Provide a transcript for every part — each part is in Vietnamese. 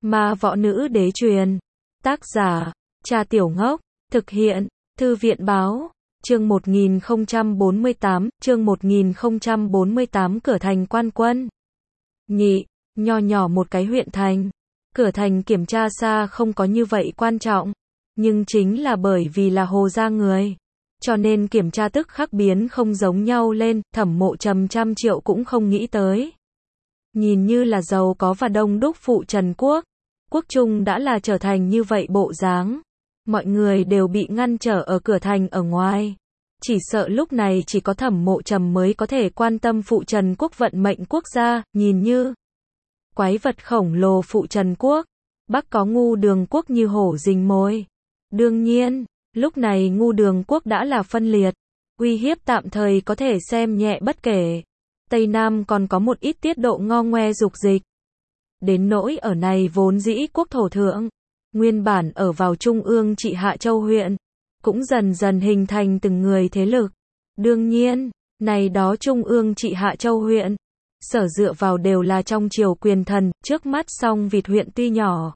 Ma Võ Nữ Đế truyền. Tác giả, Cha Tiểu Ngốc. Thực hiện, Thư viện Báo. Chương 1048, Cửa thành Quan Quân. Nhị, nho nhỏ một cái huyện thành. Cửa thành kiểm tra xa không có như vậy quan trọng. Nhưng chính là bởi vì là Hồ gia người. Cho nên kiểm tra tức khắc biến không giống nhau lên, Thẩm Mộ Trầm trăm triệu cũng không nghĩ tới. Nhìn như là giàu có và đông đúc phụ Trần Quốc. Quốc trung đã là trở thành như vậy bộ dáng. Mọi người đều bị ngăn trở ở cửa thành ở ngoài. Chỉ sợ lúc này chỉ có Thẩm Mộ Trầm mới có thể quan tâm phụ Trần Quốc vận mệnh quốc gia, nhìn như quái vật khổng lồ phụ Trần Quốc. Bắc có Ngu Đường Quốc như hổ rình mồi. Đương nhiên, lúc này Ngu Đường Quốc đã là phân liệt. Uy hiếp tạm thời có thể xem nhẹ bất kể. Tây Nam còn có một ít tiết độ ngo ngoe dục dịch. Đến nỗi ở này vốn dĩ quốc thổ thượng. Nguyên bản ở vào trung ương trị Hạ Châu huyện. Cũng dần dần hình thành từng người thế lực. Đương nhiên, này đó trung ương trị Hạ Châu huyện. Sở dựa vào đều là trong triều quyền thần, trước mắt Song Vịt huyện tuy nhỏ.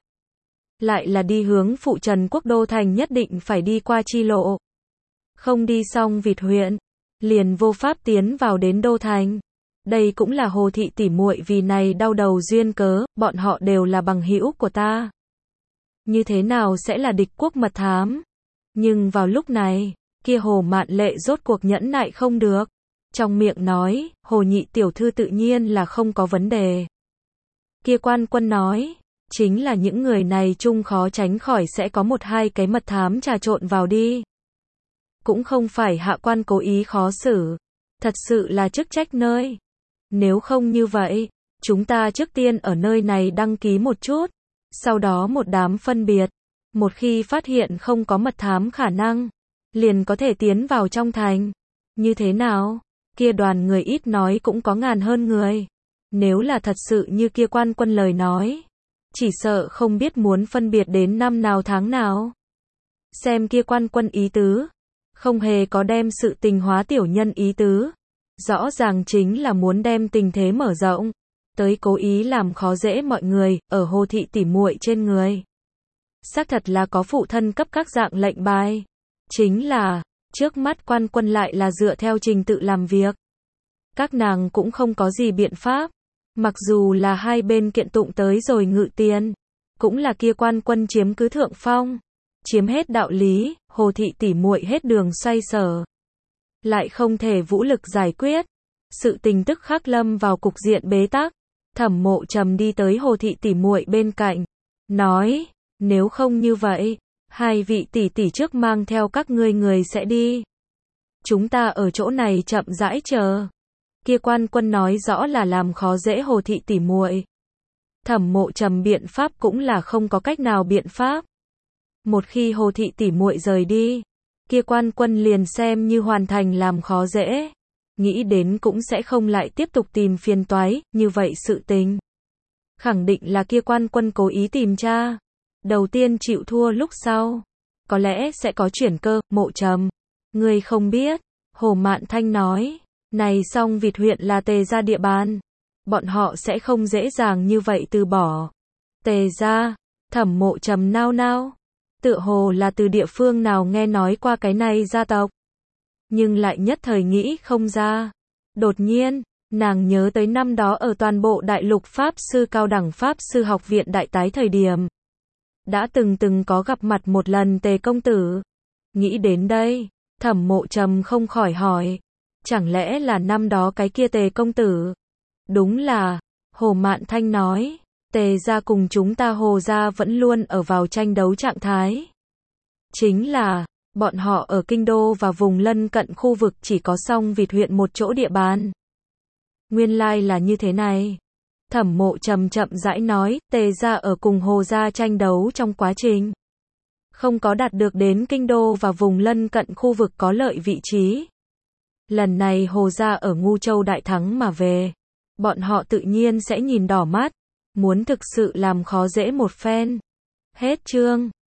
Lại là đi hướng phụ Trần Quốc đô thành nhất định phải đi qua chi lộ. Không đi Song Vịt huyện, liền vô pháp tiến vào đến đô thành. Đây cũng là Hồ thị tỉ muội vì này đau đầu duyên cớ, bọn họ đều là bằng hữu của ta. Như thế nào sẽ là địch quốc mật thám? Nhưng vào lúc này, kia Hồ Mạn Lệ rốt cuộc nhẫn nại không được. Trong miệng nói, Hồ nhị tiểu thư tự nhiên là không có vấn đề. Kia Quan Quân nói, chính là những người này chung khó tránh khỏi sẽ có một hai cái mật thám trà trộn vào đi. Cũng không phải hạ quan cố ý khó xử. Thật sự là chức trách nơi. Nếu không như vậy, chúng ta trước tiên ở nơi này đăng ký một chút. Sau đó một đám phân biệt. Một khi phát hiện không có mật thám khả năng, liền có thể tiến vào trong thành. Như thế nào? Kia đoàn người ít nói cũng có ngàn hơn người. Nếu là thật sự như kia Quan Quân lời nói, chỉ sợ không biết muốn phân biệt đến năm nào tháng nào. Xem kia Quan Quân ý tứ, không hề có đem sự tình hóa tiểu nhân ý tứ. Rõ ràng chính là muốn đem tình thế mở rộng, tới cố ý làm khó dễ mọi người, ở Hồ thị tỉ muội trên người. Xác thật là có phụ thân cấp các dạng lệnh bài. Chính là, trước mắt Quan Quân lại là dựa theo trình tự làm việc. Các nàng cũng không có gì biện pháp. Mặc dù là hai bên kiện tụng tới rồi ngự tiền, cũng là kia Quan Quân chiếm cứ thượng phong, chiếm hết đạo lý, Hồ thị tỉ muội hết đường xoay sở. Lại không thể vũ lực giải quyết. Sự tình tức khắc lâm vào cục diện bế tắc. Thẩm Mộ Trầm đi tới Hồ thị tỉ muội bên cạnh, nói, nếu không như vậy, hai vị tỷ tỷ trước mang theo các ngươi người sẽ đi. Chúng ta ở chỗ này chậm rãi chờ. Kia Quan Quân nói rõ là làm khó dễ Hồ thị tỉ muội. Thẩm Mộ Trầm biện pháp cũng là không có cách nào biện pháp. Một khi Hồ thị tỉ muội rời đi, kia Quan Quân liền xem như hoàn thành làm khó dễ. Nghĩ đến cũng sẽ không lại tiếp tục tìm phiền toái, như vậy sự tình. Khẳng định là kia Quan Quân cố ý tìm tra. Đầu tiên chịu thua lúc sau. Có lẽ sẽ có chuyển cơ, Mộ Trầm. Ngươi không biết. Hồ Mạn Thanh nói. Này Song Vịt huyện là Tề gia địa bàn. Bọn họ sẽ không dễ dàng như vậy từ bỏ. Tề gia. Thẩm Mộ Trầm nao nao. Tựa hồ là từ địa phương nào nghe nói qua cái này gia tộc. Nhưng lại nhất thời nghĩ không ra. Đột nhiên, nàng nhớ tới năm đó ở toàn bộ đại lục Pháp sư cao đẳng Pháp sư học viện đại tái thời điểm. Đã từng có gặp mặt một lần Tề công tử. Nghĩ đến đây, Thẩm Mộ Trầm không khỏi hỏi. Chẳng lẽ là năm đó cái kia Tề công tử? Đúng là, Hồ Mạn Thanh nói, Tề gia cùng chúng ta Hồ gia vẫn luôn ở vào tranh đấu trạng thái. Chính là, bọn họ ở kinh đô và vùng lân cận khu vực chỉ có Song Vịt huyện một chỗ địa bàn. Nguyên lai là như thế này. Thẩm Mộ Trầm chậm rãi nói, Tề gia ở cùng Hồ gia tranh đấu trong quá trình. Không có đạt được đến kinh đô và vùng lân cận khu vực có lợi vị trí. Lần này Hồ gia ở Ngu Châu đại thắng mà về. Bọn họ tự nhiên sẽ nhìn đỏ mắt. Muốn thực sự làm khó dễ một phen. Hết chương.